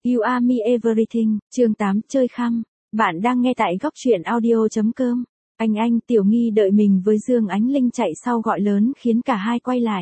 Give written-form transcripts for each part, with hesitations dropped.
You Are Me Everything, chương 8, chơi khăm. Bạn đang nghe tại góc truyện audio.com. Anh Tiểu Nghi đợi mình với Dương Ánh Linh chạy sau gọi lớn khiến cả hai quay lại.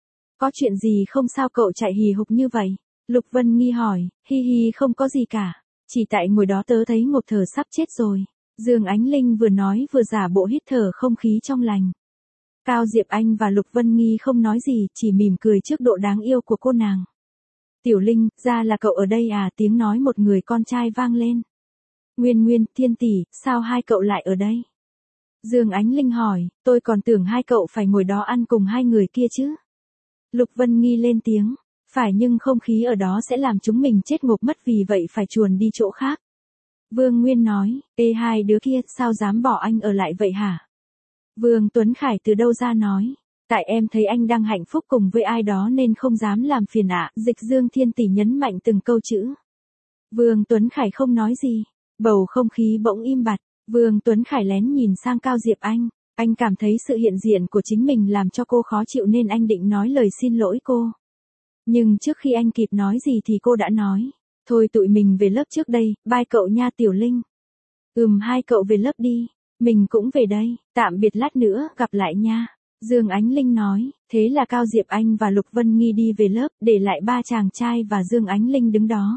Có chuyện gì không sao cậu chạy hì hục như vậy? Lục Vân Nghi hỏi, hi không có gì cả. Chỉ tại ngồi đó tớ thấy ngộp thở sắp chết rồi. Dương Ánh Linh vừa nói vừa giả bộ hít thở không khí trong lành. Cao Diệp Anh và Lục Vân Nghi không nói gì, chỉ mỉm cười trước độ đáng yêu của cô nàng. Tiểu Linh, ra là cậu ở đây à? Tiếng nói một người con trai vang lên. Nguyên, Thiên tỷ, sao hai cậu lại ở đây? Dương Ánh Linh hỏi, tôi còn tưởng hai cậu phải ngồi đó ăn cùng hai người kia chứ. Lục Vân Nghi lên tiếng, phải nhưng không khí ở đó sẽ làm chúng mình chết ngộp mất vì vậy phải chuồn đi chỗ khác. Vương Nguyên nói, ê hai đứa kia sao dám bỏ anh ở lại vậy hả? Vương Tuấn Khải từ đâu ra nói. Tại em thấy anh đang hạnh phúc cùng với ai đó nên không dám làm phiền ạ. Dịch Dương Thiên tỷ nhấn mạnh từng câu chữ. Vương Tuấn Khải không nói gì. Bầu không khí bỗng im bặt. Vương Tuấn Khải lén nhìn sang Cao Diệp Anh. Anh cảm thấy sự hiện diện của chính mình làm cho cô khó chịu nên anh định nói lời xin lỗi cô. Nhưng trước khi anh kịp nói gì thì cô đã nói. Thôi tụi mình về lớp trước đây, bye cậu nha Tiểu Linh. Hai cậu về lớp đi. Mình cũng về đây, tạm biệt lát nữa, gặp lại nha. Dương Ánh Linh nói, thế là Cao Diệp Anh và Lục Vân Nghi đi về lớp, để lại ba chàng trai và Dương Ánh Linh đứng đó.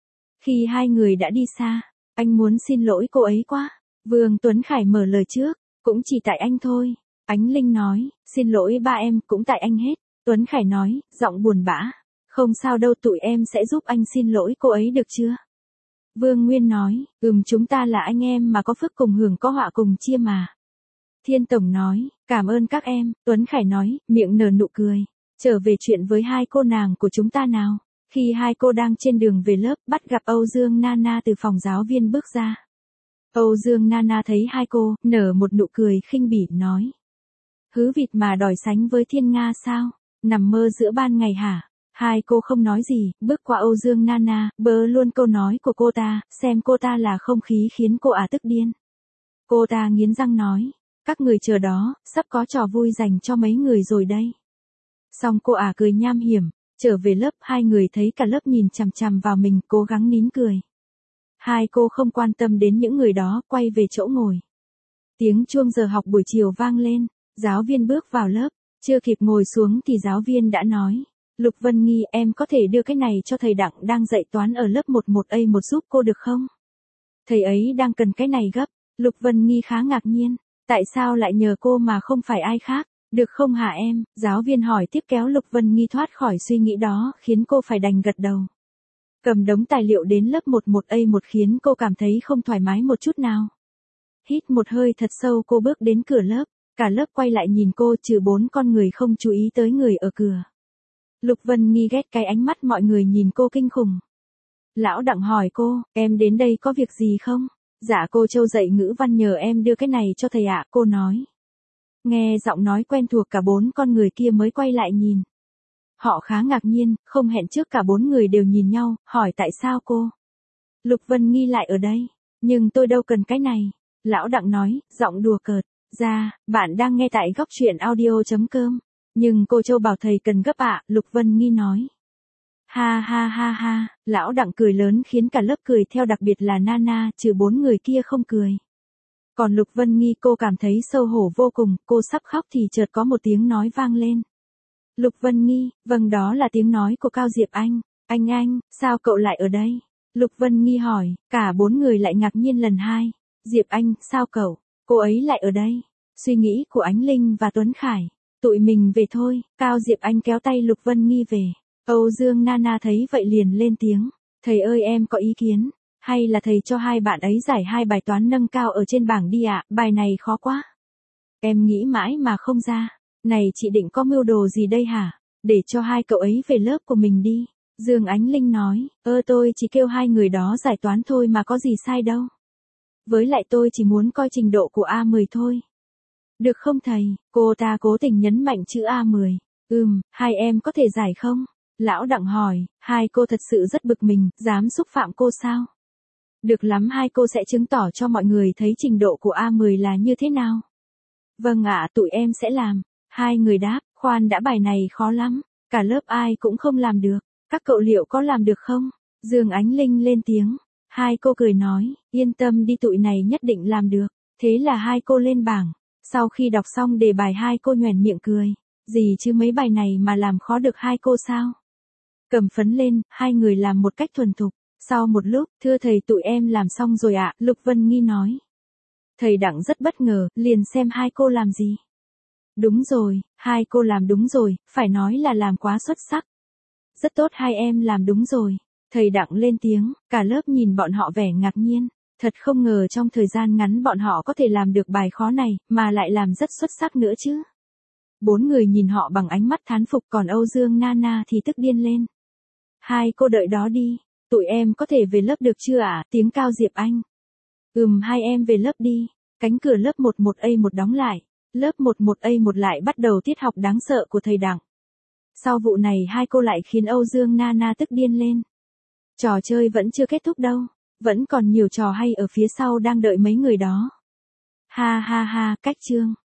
Khi hai người đã đi xa, anh muốn xin lỗi cô ấy quá. Vương Tuấn Khải mở lời trước, cũng chỉ tại anh thôi. Ánh Linh nói, xin lỗi ba em, cũng tại anh hết. Tuấn Khải nói, giọng buồn bã, không sao đâu tụi em sẽ giúp anh xin lỗi cô ấy được chưa? Vương Nguyên nói, chúng ta là anh em mà có phước cùng hưởng có họa cùng chia mà. Thiên Tổng nói, cảm ơn các em. Tuấn Khải nói, miệng nở nụ cười. Trở về chuyện với hai cô nàng của chúng ta nào. Khi hai cô đang trên đường về lớp, bắt gặp Âu Dương Nana từ phòng giáo viên bước ra. Âu Dương Nana thấy hai cô, nở một nụ cười khinh bỉ, nói. Hứ vịt mà đòi sánh với Thiên Nga sao? Nằm mơ giữa ban ngày hả? Hai cô không nói gì, bước qua Âu Dương Nana, bớ luôn câu nói của cô ta, xem cô ta là không khí khiến cô tức điên. Cô ta nghiến răng nói, các người chờ đó, sắp có trò vui dành cho mấy người rồi đây. Xong cô cười nham hiểm, trở về lớp hai người thấy cả lớp nhìn chằm chằm vào mình, cố gắng nín cười. Hai cô không quan tâm đến những người đó, quay về chỗ ngồi. Tiếng chuông giờ học buổi chiều vang lên, giáo viên bước vào lớp, chưa kịp ngồi xuống thì giáo viên đã nói. Lục Vân Nghi, em có thể đưa cái này cho thầy Đặng đang dạy toán ở lớp 11A1 giúp cô được không? Thầy ấy đang cần cái này gấp. Lục Vân Nghi khá ngạc nhiên. Tại sao lại nhờ cô mà không phải ai khác? Được không hả em? Giáo viên hỏi tiếp kéo Lục Vân Nghi thoát khỏi suy nghĩ đó khiến cô phải đành gật đầu. Cầm đống tài liệu đến lớp 11A1 khiến cô cảm thấy không thoải mái một chút nào. Hít một hơi thật sâu cô bước đến cửa lớp. Cả lớp quay lại nhìn cô trừ 4 con người không chú ý tới người ở cửa. Lục Vân Nghi ghét cái ánh mắt mọi người nhìn cô kinh khủng. Lão Đặng hỏi cô, em đến đây có việc gì không? Dạ cô Châu dạy ngữ văn nhờ em đưa cái này cho thầy ạ, cô nói. Nghe giọng nói quen thuộc cả 4 con người kia mới quay lại nhìn. Họ khá ngạc nhiên, không hẹn trước cả 4 người đều nhìn nhau, hỏi tại sao cô? Lục Vân Nghi lại ở đây, nhưng tôi đâu cần cái này. Lão Đặng nói, giọng đùa cợt, ra, bạn đang nghe tại góc truyện audio.com. Nhưng cô Châu bảo thầy cần gấp ạ, Lục Vân Nghi nói. Ha, lão Đặng cười lớn khiến cả lớp cười theo, đặc biệt là Nana, trừ 4 người kia không cười. Còn Lục Vân Nghi cô cảm thấy xấu hổ vô cùng, cô sắp khóc thì chợt có một tiếng nói vang lên. Lục Vân Nghi, vâng đó là tiếng nói của Cao Diệp Anh. Anh, sao cậu lại ở đây? Lục Vân Nghi hỏi, cả 4 người lại ngạc nhiên lần hai. Diệp Anh, sao cậu? Cô ấy lại ở đây. Suy nghĩ của Ánh Linh và Tuấn Khải. Tụi mình về thôi, Cao Diệp Anh kéo tay Lục Vân Nghi về. Âu Dương Nana thấy vậy liền lên tiếng. Thầy ơi em có ý kiến. Hay là thầy cho hai bạn ấy giải 2 bài toán nâng cao ở trên bảng đi ạ, bài này khó quá. Em nghĩ mãi mà không ra. Này chị định có mưu đồ gì đây hả? Để cho hai cậu ấy về lớp của mình đi. Dương Ánh Linh nói, tôi chỉ kêu hai người đó giải toán thôi mà có gì sai đâu. Với lại tôi chỉ muốn coi trình độ của A10 thôi. Được không thầy? Cô ta cố tình nhấn mạnh chữ A10. Hai em có thể giải không? Lão Đặng hỏi, hai cô thật sự rất bực mình, dám xúc phạm cô sao? Được lắm, hai cô sẽ chứng tỏ cho mọi người thấy trình độ của A10 là như thế nào. Vâng ạ, tụi em sẽ làm. Hai người đáp, khoan đã, bài này khó lắm, cả lớp ai cũng không làm được. Các cậu liệu có làm được không? Dương Ánh Linh lên tiếng. Hai cô cười nói, yên tâm đi tụi này nhất định làm được. Thế là hai cô lên bảng. Sau khi đọc xong đề bài hai cô nhoẻn miệng cười. Gì chứ mấy bài này mà làm khó được hai cô sao? Cầm phấn lên, hai người làm một cách thuần thục. Sau một lúc, thưa thầy tụi em làm xong rồi ạ, Lục Vân Nghi nói. Thầy Đặng rất bất ngờ, liền xem hai cô làm gì. Đúng rồi, hai cô làm đúng rồi, phải nói là làm quá xuất sắc. Rất tốt hai em làm đúng rồi. Thầy Đặng lên tiếng, cả lớp nhìn bọn họ vẻ ngạc nhiên. Thật không ngờ trong thời gian ngắn bọn họ có thể làm được bài khó này, mà lại làm rất xuất sắc nữa chứ. Bốn người nhìn họ bằng ánh mắt thán phục, còn Âu Dương Nana thì tức điên lên. Hai cô đợi đó đi, tụi em có thể về lớp được chưa ạ? Tiếng Cao Diệp Anh. Hai em về lớp đi. Cánh cửa lớp 11A1 đóng lại. Lớp 11A1 lại bắt đầu tiết học đáng sợ của thầy Đặng. Sau vụ này hai cô lại khiến Âu Dương Nana tức điên lên. Trò chơi vẫn chưa kết thúc đâu. Vẫn còn nhiều trò hay ở phía sau đang đợi mấy người đó. Ha ha ha, cách chương.